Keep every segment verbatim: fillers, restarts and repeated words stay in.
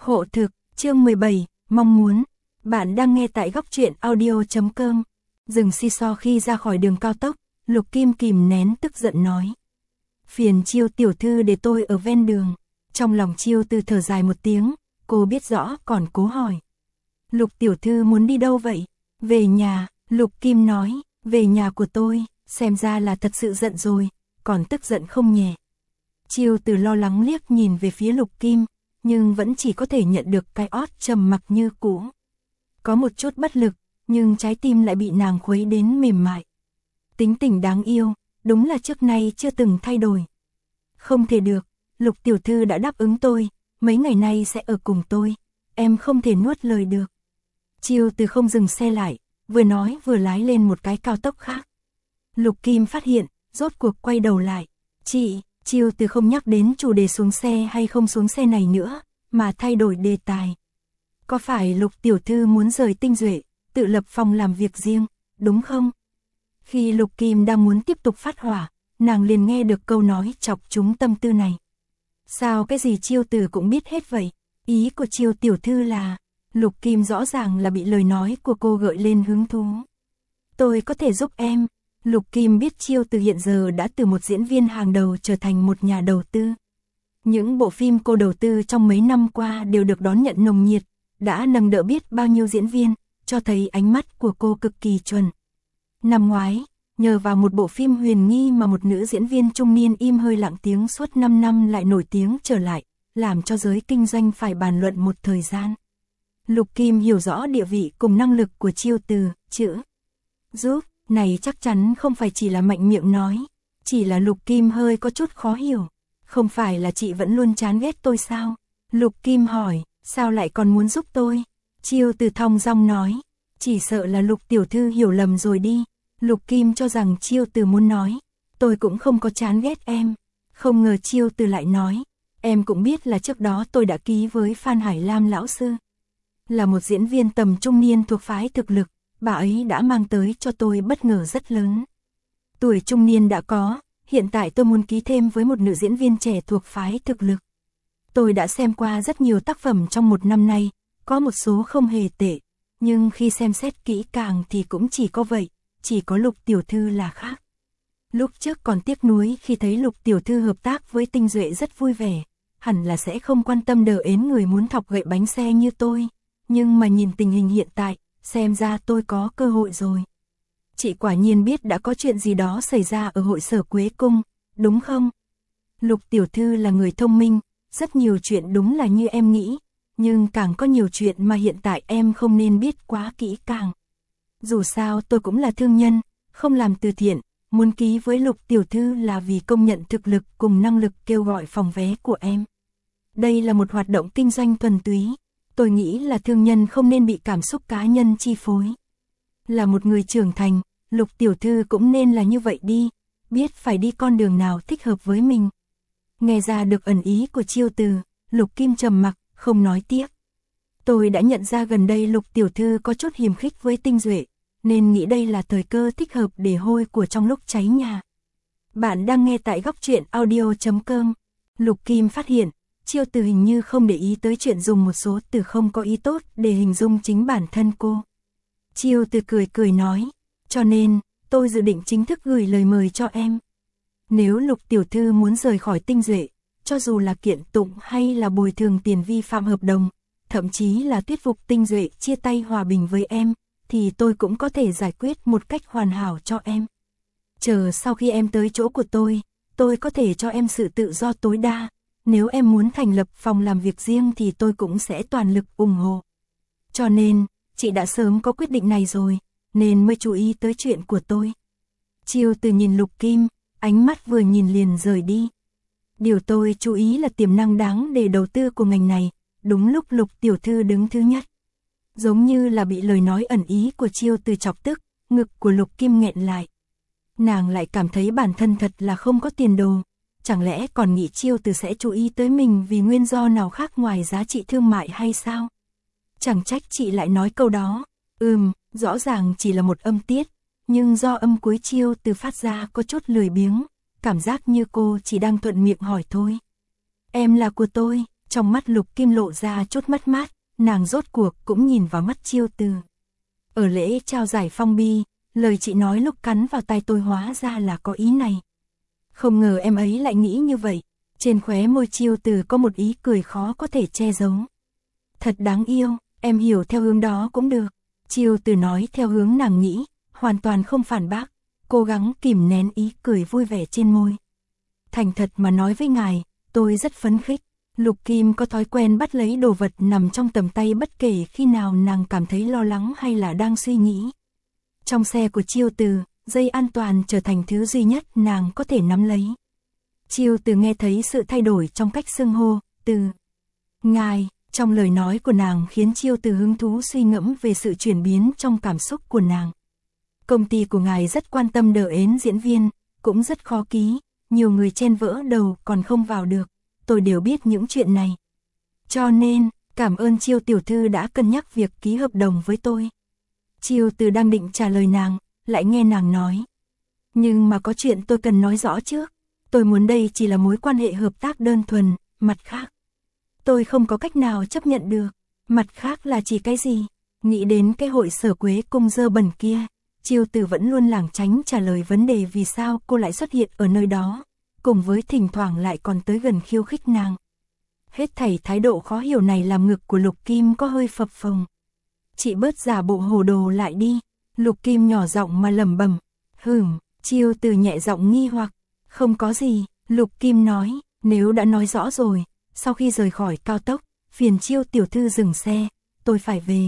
Hộ thực, chương mười bảy, mong muốn. Bạn đang nghe tại góc truyện audio chấm com. Dừng xi xo khi ra khỏi đường cao tốc, Lục Kim kìm nén tức giận nói. Phiền Chiêu tiểu thư để tôi ở ven đường. Trong lòng Chiêu Từ thở dài một tiếng, cô biết rõ còn cố hỏi. Lục tiểu thư muốn đi đâu vậy? Về nhà, Lục Kim nói, về nhà của tôi, xem ra là thật sự giận rồi, còn tức giận không nhẹ. Chiêu Từ lo lắng liếc nhìn về phía Lục Kim, nhưng vẫn chỉ có thể nhận được cái ót trầm mặc như cũ. Có một chút bất lực, nhưng trái tim lại bị nàng khuấy đến mềm mại. Tính tình đáng yêu, đúng là trước nay chưa từng thay đổi. Không thể được, Lục tiểu thư đã đáp ứng tôi, mấy ngày nay sẽ ở cùng tôi, em không thể nuốt lời được. Chiêu Từ không dừng xe lại, vừa nói vừa lái lên một cái cao tốc khác. Lục Kim phát hiện, rốt cuộc quay đầu lại. Chị, Chiêu Từ không nhắc đến chủ đề xuống xe hay không xuống xe này nữa, mà thay đổi đề tài. Có phải Lục tiểu thư muốn rời Tinh Duệ, tự lập phòng làm việc riêng, đúng không? Khi Lục Kim đang muốn tiếp tục phát hỏa, nàng liền nghe được câu nói chọc trúng tâm tư này. Sao cái gì Chiêu Từ cũng biết hết vậy? Ý của Chiêu tiểu thư là... Lục Kim rõ ràng là bị lời nói của cô gợi lên hứng thú. Tôi có thể giúp em. Lục Kim biết Chiêu Từ hiện giờ đã từ một diễn viên hàng đầu trở thành một nhà đầu tư. Những bộ phim cô đầu tư trong mấy năm qua đều được đón nhận nồng nhiệt, đã nâng đỡ biết bao nhiêu diễn viên, cho thấy ánh mắt của cô cực kỳ chuẩn. Năm ngoái, nhờ vào một bộ phim huyền nghi mà một nữ diễn viên trung niên im hơi lặng tiếng suốt năm năm lại nổi tiếng trở lại, làm cho giới kinh doanh phải bàn luận một thời gian. Lục Kim hiểu rõ địa vị cùng năng lực của Chiêu Từ, chữ giúp này chắc chắn không phải chỉ là mạnh miệng nói, chỉ là Lục Kim hơi có chút khó hiểu. Không phải là chị vẫn luôn chán ghét tôi sao? Lục Kim hỏi, sao lại còn muốn giúp tôi? Chiêu Từ thong dong nói, chỉ sợ là Lục tiểu thư hiểu lầm rồi đi. Lục Kim cho rằng Chiêu Từ muốn nói, tôi cũng không có chán ghét em. Không ngờ Chiêu Từ lại nói, em cũng biết là trước đó tôi đã ký với Phan Hải Lam lão sư. Là một diễn viên tầm trung niên thuộc phái thực lực, bà ấy đã mang tới cho tôi bất ngờ rất lớn. Tuổi trung niên đã có, hiện tại tôi muốn ký thêm với một nữ diễn viên trẻ thuộc phái thực lực. Tôi đã xem qua rất nhiều tác phẩm trong một năm nay, có một số không hề tệ, nhưng khi xem xét kỹ càng thì cũng chỉ có vậy, chỉ có Lục tiểu thư là khác. Lúc trước còn tiếc nuối khi thấy Lục tiểu thư hợp tác với Tinh Duệ rất vui vẻ, hẳn là sẽ không quan tâm đờ ến người muốn thọc gậy bánh xe như tôi. Nhưng mà nhìn tình hình hiện tại, xem ra tôi có cơ hội rồi. Chị quả nhiên biết đã có chuyện gì đó xảy ra ở hội sở Quế Cung, đúng không? Lục tiểu thư là người thông minh, rất nhiều chuyện đúng là như em nghĩ, nhưng càng có nhiều chuyện mà hiện tại em không nên biết quá kỹ càng. Dù sao tôi cũng là thương nhân, không làm từ thiện, muốn ký với Lục tiểu thư là vì công nhận thực lực cùng năng lực kêu gọi phòng vé của em. Đây là một hoạt động kinh doanh thuần túy. Tôi nghĩ là thương nhân không nên bị cảm xúc cá nhân chi phối. Là một người trưởng thành, Lục tiểu thư cũng nên là như vậy đi, biết phải đi con đường nào thích hợp với mình. Nghe ra được ẩn ý của Chiêu Từ, Lục Kim trầm mặc, không nói tiếp. Tôi đã nhận ra gần đây Lục tiểu thư có chút hiềm khích với Tinh Duệ, nên nghĩ đây là thời cơ thích hợp để hôi của trong lúc cháy nhà. Bạn đang nghe tại góc truyện audio chấm com. Lục Kim phát hiện, Chiêu Từ hình như không để ý tới chuyện dùng một số từ không có ý tốt để hình dung chính bản thân cô. Chiêu Từ cười cười nói, cho nên, tôi dự định chính thức gửi lời mời cho em. Nếu Lục tiểu thư muốn rời khỏi Tinh Duệ, cho dù là kiện tụng hay là bồi thường tiền vi phạm hợp đồng, thậm chí là thuyết phục Tinh Duệ chia tay hòa bình với em, thì tôi cũng có thể giải quyết một cách hoàn hảo cho em. Chờ sau khi em tới chỗ của tôi, tôi có thể cho em sự tự do tối đa. Nếu em muốn thành lập phòng làm việc riêng thì tôi cũng sẽ toàn lực ủng hộ. Cho nên, chị đã sớm có quyết định này rồi, nên mới chú ý tới chuyện của tôi. Chiêu Từ nhìn Lục Kim, ánh mắt vừa nhìn liền rời đi. Điều tôi chú ý là tiềm năng đáng để đầu tư của ngành này, đúng lúc Lục tiểu thư đứng thứ nhất. Giống như là bị lời nói ẩn ý của Chiêu Từ chọc tức, ngực của Lục Kim nghẹn lại. Nàng lại cảm thấy bản thân thật là không có tiền đồ. Chẳng lẽ còn nghĩ Chiêu Từ sẽ chú ý tới mình vì nguyên do nào khác ngoài giá trị thương mại hay sao? Chẳng trách chị lại nói câu đó. Ừm, rõ ràng chỉ là một âm tiết, nhưng do âm cuối Chiêu Từ phát ra có chút lười biếng, cảm giác như cô chỉ đang thuận miệng hỏi thôi. Em là của tôi, Trong mắt Lục Kim lộ ra chút mất mát, nàng rốt cuộc cũng nhìn vào mắt Chiêu Từ. Ở lễ trao giải phong bi, lời chị nói lúc cắn vào tai tôi hóa ra là có ý này. Không ngờ em ấy lại nghĩ như vậy. Trên khóe môi Chiêu Từ có một ý cười khó có thể che giấu. Thật đáng yêu, em hiểu theo hướng đó cũng được. Chiêu Từ nói theo hướng nàng nghĩ, hoàn toàn không phản bác, cố gắng kìm nén ý cười vui vẻ trên môi. Thành thật mà nói với ngài, tôi rất phấn khích. Lục Kim có thói quen bắt lấy đồ vật nằm trong tầm tay bất kể khi nào nàng cảm thấy lo lắng hay là đang suy nghĩ. Trong xe của Chiêu Từ, dây an toàn trở thành thứ duy nhất nàng có thể nắm lấy. Chiêu Từ nghe thấy sự thay đổi trong cách xưng hô, từ ngài, trong lời nói của nàng khiến Chiêu Từ hứng thú suy ngẫm về sự chuyển biến trong cảm xúc của nàng. Công ty của ngài rất quan tâm đỡ ến diễn viên, cũng rất khó ký, nhiều người chen vỡ đầu còn không vào được, tôi đều biết những chuyện này. Cho nên, cảm ơn Chiêu tiểu thư đã cân nhắc việc ký hợp đồng với tôi. Chiêu Từ đang định trả lời nàng, lại nghe nàng nói. Nhưng mà có chuyện tôi cần nói rõ trước, tôi muốn đây chỉ là mối quan hệ hợp tác đơn thuần, mặt khác. Tôi không có cách nào chấp nhận được, mặt khác là chỉ cái gì? Nghĩ đến cái hội Sở Quế Cung dơ bẩn kia, Chiêu Từ vẫn luôn lảng tránh trả lời vấn đề vì sao cô lại xuất hiện ở nơi đó, cùng với thỉnh thoảng lại còn tới gần khiêu khích nàng. Hết thảy thái độ khó hiểu này làm ngực của Lục Kim có hơi phập phồng. Chị bớt giả bộ hồ đồ lại đi, Lục Kim nhỏ giọng mà lẩm bẩm. Hừm, Chiêu Từ nhẹ giọng nghi hoặc, không có gì, Lục Kim nói, nếu đã nói rõ rồi, sau khi rời khỏi cao tốc, phiền Chiêu tiểu thư dừng xe, tôi phải về.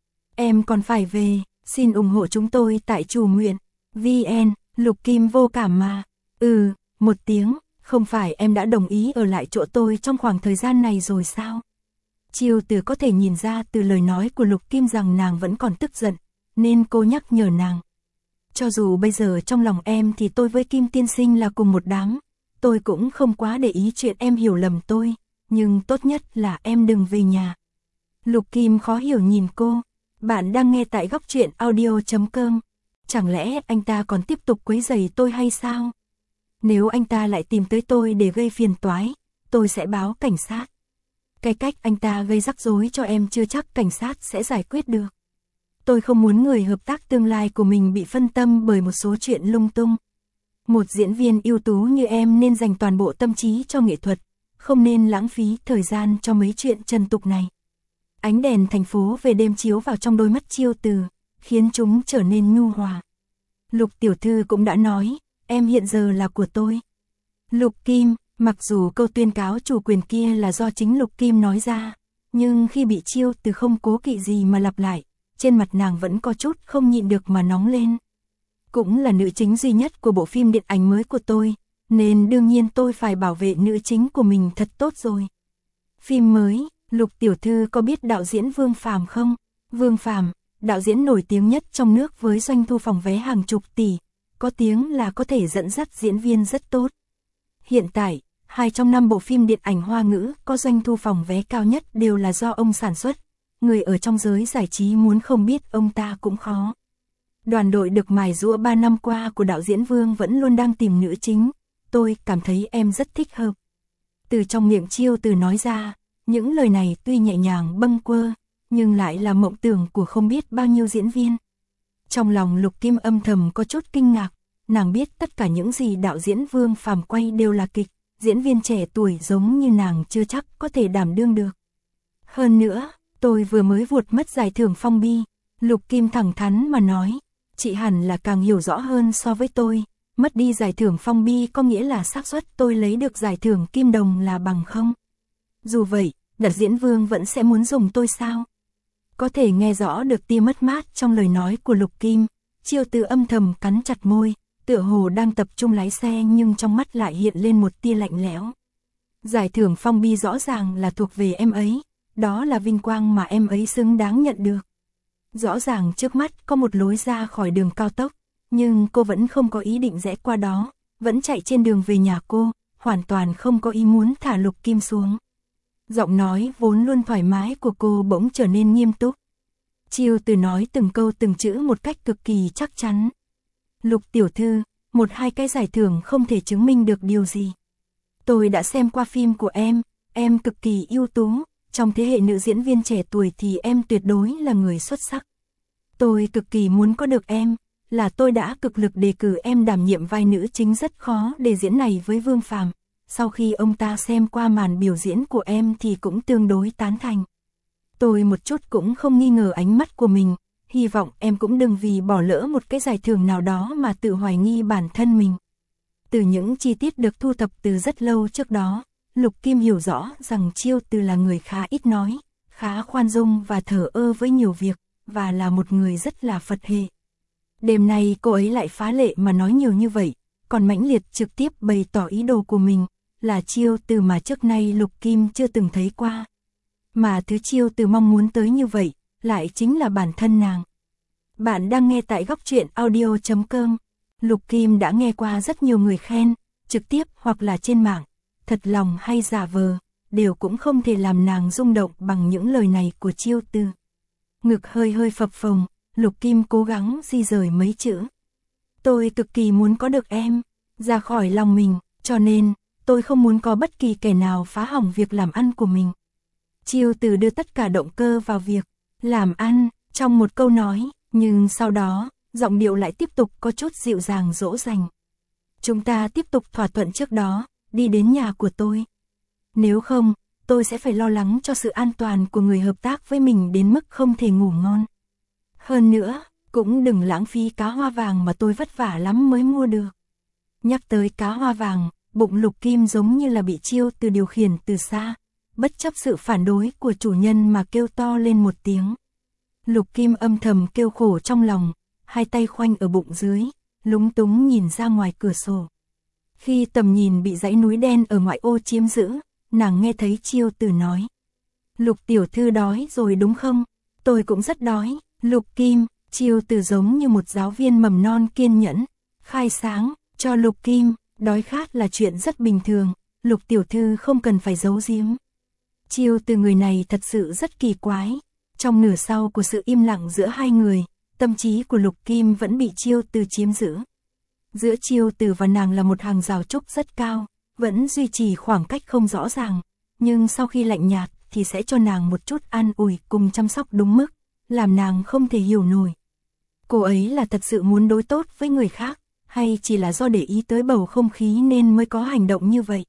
Em còn phải về, xin ủng hộ chúng tôi tại Chủ Nguyện, vê en, Lục Kim vô cảm mà. Ừ, một tiếng, không phải em đã đồng ý ở lại chỗ tôi trong khoảng thời gian này rồi sao? Chiêu Từ có thể nhìn ra từ lời nói của Lục Kim rằng nàng vẫn còn tức giận, nên cô nhắc nhở nàng. Cho dù bây giờ trong lòng em thì tôi với Kim tiên sinh là cùng một đám, tôi cũng không quá để ý chuyện em hiểu lầm tôi, nhưng tốt nhất là em đừng về nhà. Lục Kim khó hiểu nhìn cô, bạn đang nghe tại góc truyện audio chấm com, chẳng lẽ anh ta còn tiếp tục quấy rầy tôi hay sao? Nếu anh ta lại tìm tới tôi để gây phiền toái, tôi sẽ báo cảnh sát. Cái cách anh ta gây rắc rối cho em chưa chắc cảnh sát sẽ giải quyết được. Tôi không muốn người hợp tác tương lai của mình bị phân tâm bởi một số chuyện lung tung. Một diễn viên ưu tú như em nên dành toàn bộ tâm trí cho nghệ thuật, không nên lãng phí thời gian cho mấy chuyện trần tục này. Ánh đèn thành phố về đêm chiếu vào trong đôi mắt Chiêu Từ, khiến chúng trở nên nhu hòa. Lục tiểu thư cũng đã nói, em hiện giờ là của tôi. Lục Kim, mặc dù câu tuyên cáo chủ quyền kia là do chính Lục Kim nói ra, nhưng khi bị Chiêu Từ không cố kỵ gì mà lặp lại, trên mặt nàng vẫn có chút không nhịn được mà nóng lên. Cũng là nữ chính duy nhất của bộ phim điện ảnh mới của tôi, nên đương nhiên tôi phải bảo vệ nữ chính của mình thật tốt rồi. Phim mới, Lục tiểu thư có biết đạo diễn Vương Phàm không? Vương Phàm, đạo diễn nổi tiếng nhất trong nước với doanh thu phòng vé hàng chục tỷ, có tiếng là có thể dẫn dắt diễn viên rất tốt. Hiện tại, hai trong năm bộ phim điện ảnh Hoa ngữ có doanh thu phòng vé cao nhất đều là do ông sản xuất. Người ở trong giới giải trí muốn không biết ông ta cũng khó. Đoàn đội được mài giũa ba năm qua của đạo diễn Vương vẫn luôn đang tìm nữ chính. Tôi cảm thấy em rất thích hợp. Từ trong miệng Chiêu Từ nói ra, những lời này tuy nhẹ nhàng bâng quơ, nhưng lại là mộng tưởng của không biết bao nhiêu diễn viên. Trong lòng Lục Kim âm thầm có chút kinh ngạc, nàng biết tất cả những gì đạo diễn Vương Phàm quay đều là kịch, diễn viên trẻ tuổi giống như nàng chưa chắc có thể đảm đương được. Hơn nữa, tôi vừa mới vuột mất giải thưởng phong bi, Lục Kim thẳng thắn mà nói, chị hẳn là càng hiểu rõ hơn so với tôi, mất đi giải thưởng phong bi có nghĩa là xác suất tôi lấy được giải thưởng kim đồng là bằng không. Dù vậy, đạo diễn Vương vẫn sẽ muốn dùng tôi sao? Có thể nghe rõ được tia mất mát trong lời nói của Lục Kim, Chiêu Từ âm thầm cắn chặt môi, tựa hồ đang tập trung lái xe nhưng trong mắt lại hiện lên một tia lạnh lẽo. Giải thưởng phong bi rõ ràng là thuộc về em ấy, đó là vinh quang mà em ấy xứng đáng nhận được. Rõ ràng trước mắt có một lối ra khỏi đường cao tốc, nhưng cô vẫn không có ý định rẽ qua đó, vẫn chạy trên đường về nhà cô, hoàn toàn không có ý muốn thả Lục Kim xuống. Giọng nói vốn luôn thoải mái của cô bỗng trở nên nghiêm túc. Chiêu Từ nói từng câu từng chữ một cách cực kỳ chắc chắn. Lục tiểu thư, một hai cái giải thưởng không thể chứng minh được điều gì. Tôi đã xem qua phim của em, em cực kỳ ưu tú, trong thế hệ nữ diễn viên trẻ tuổi thì em tuyệt đối là người xuất sắc. Tôi cực kỳ muốn có được em, là tôi đã cực lực đề cử em đảm nhiệm vai nữ chính rất khó để diễn này với Vương Phàm. Sau khi ông ta xem qua màn biểu diễn của em thì cũng tương đối tán thành. Tôi một chút cũng không nghi ngờ ánh mắt của mình, hy vọng em cũng đừng vì bỏ lỡ một cái giải thưởng nào đó mà tự hoài nghi bản thân mình. Từ những chi tiết được thu thập từ rất lâu trước đó, Lục Kim hiểu rõ rằng Chiêu Từ là người khá ít nói, khá khoan dung và thờ ơ với nhiều việc, và là một người rất là Phật hệ. Đêm nay cô ấy lại phá lệ mà nói nhiều như vậy, còn mãnh liệt trực tiếp bày tỏ ý đồ của mình, là Chiêu Từ mà trước nay Lục Kim chưa từng thấy qua. Mà thứ Chiêu Từ mong muốn tới như vậy, lại chính là bản thân nàng. Bạn đang nghe tại góc truyện audio chấm com. Lục Kim đã nghe qua rất nhiều người khen, trực tiếp hoặc là trên mạng, thật lòng hay giả vờ, đều cũng không thể làm nàng rung động bằng những lời này của Chiêu Từ. Ngực hơi hơi phập phồng, Lục Kim cố gắng di rời mấy chữ. Tôi cực kỳ muốn có được em, ra khỏi lòng mình, cho nên, tôi không muốn có bất kỳ kẻ nào phá hỏng việc làm ăn của mình. Chiêu Từ đưa tất cả động cơ vào việc làm ăn, trong một câu nói, nhưng sau đó, giọng điệu lại tiếp tục có chút dịu dàng dỗ dành. Chúng ta tiếp tục thỏa thuận trước đó, đi đến nhà của tôi. Nếu không, tôi sẽ phải lo lắng cho sự an toàn của người hợp tác với mình đến mức không thể ngủ ngon. Hơn nữa, cũng đừng lãng phí cá hoa vàng mà tôi vất vả lắm mới mua được. Nhắc tới cá hoa vàng, bụng Lục Kim giống như là bị Chiêu Từ điều khiển từ xa, bất chấp sự phản đối của chủ nhân mà kêu to lên một tiếng. Lục Kim âm thầm kêu khổ trong lòng, hai tay khoanh ở bụng dưới, lúng túng nhìn ra ngoài cửa sổ. Khi tầm nhìn bị dãy núi đen ở ngoại ô chiếm giữ, nàng nghe thấy Chiêu Từ nói. Lục tiểu thư đói rồi đúng không? Tôi cũng rất đói. Lục Kim, Chiêu Từ giống như một giáo viên mầm non kiên nhẫn, khai sáng, cho Lục Kim, đói khát là chuyện rất bình thường, Lục tiểu thư không cần phải giấu giếm. Chiêu Từ người này thật sự rất kỳ quái. Trong nửa sau của sự im lặng giữa hai người, tâm trí của Lục Kim vẫn bị Chiêu Từ chiếm giữ. Giữa Chiêu Từ và nàng là một hàng rào trúc rất cao, vẫn duy trì khoảng cách không rõ ràng, nhưng sau khi lạnh nhạt thì sẽ cho nàng một chút an ủi cùng chăm sóc đúng mức, làm nàng không thể hiểu nổi. Cô ấy là thật sự muốn đối tốt với người khác, hay chỉ là do để ý tới bầu không khí nên mới có hành động như vậy.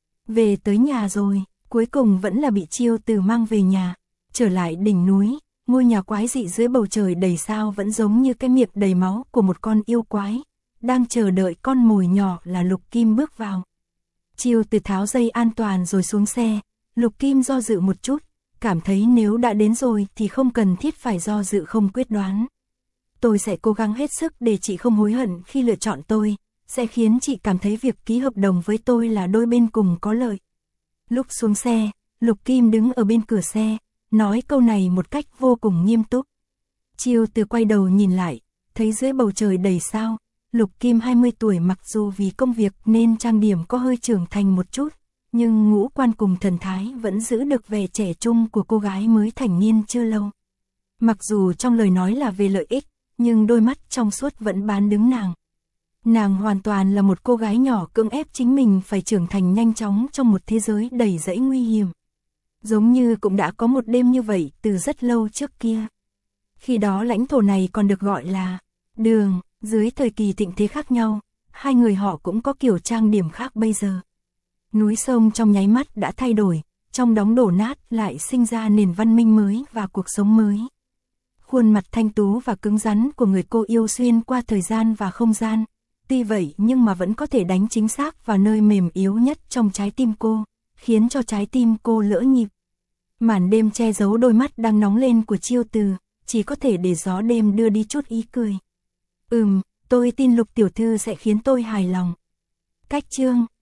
Về tới nhà rồi, cuối cùng vẫn là bị Chiêu Từ mang về nhà, trở lại đỉnh núi, ngôi nhà quái dị dưới bầu trời đầy sao vẫn giống như cái miệng đầy máu của một con yêu quái, đang chờ đợi con mồi nhỏ là Lục Kim bước vào. Chiêu Từ tháo dây an toàn rồi xuống xe, Lục Kim do dự một chút, cảm thấy nếu đã đến rồi thì không cần thiết phải do dự không quyết đoán. Tôi sẽ cố gắng hết sức để chị không hối hận khi lựa chọn tôi, sẽ khiến chị cảm thấy việc ký hợp đồng với tôi là đôi bên cùng có lợi. Lúc xuống xe, Lục Kim đứng ở bên cửa xe, nói câu này một cách vô cùng nghiêm túc. Chiêu Từ quay đầu nhìn lại, thấy dưới bầu trời đầy sao, Lục Kim hai mươi tuổi mặc dù vì công việc nên trang điểm có hơi trưởng thành một chút, nhưng ngũ quan cùng thần thái vẫn giữ được vẻ trẻ trung của cô gái mới thành niên chưa lâu. Mặc dù trong lời nói là về lợi ích, nhưng đôi mắt trong suốt vẫn bán đứng nàng. Nàng hoàn toàn là một cô gái nhỏ cưỡng ép chính mình phải trưởng thành nhanh chóng trong một thế giới đầy rẫy nguy hiểm. Giống như cũng đã có một đêm như vậy từ rất lâu trước kia. Khi đó lãnh thổ này còn được gọi là Đường, dưới thời kỳ thịnh thế khác nhau, hai người họ cũng có kiểu trang điểm khác bây giờ. Núi sông trong nháy mắt đã thay đổi, trong đống đổ nát lại sinh ra nền văn minh mới và cuộc sống mới. Khuôn mặt thanh tú và cứng rắn của người cô yêu xuyên qua thời gian và không gian, tuy vậy nhưng mà vẫn có thể đánh chính xác vào nơi mềm yếu nhất trong trái tim cô, khiến cho trái tim cô lỡ nhịp. Màn đêm che giấu đôi mắt đang nóng lên của Chiêu Từ, chỉ có thể để gió đêm đưa đi chút ý cười. Ừm, tôi tin Lục tiểu thư sẽ khiến tôi hài lòng. Cách chương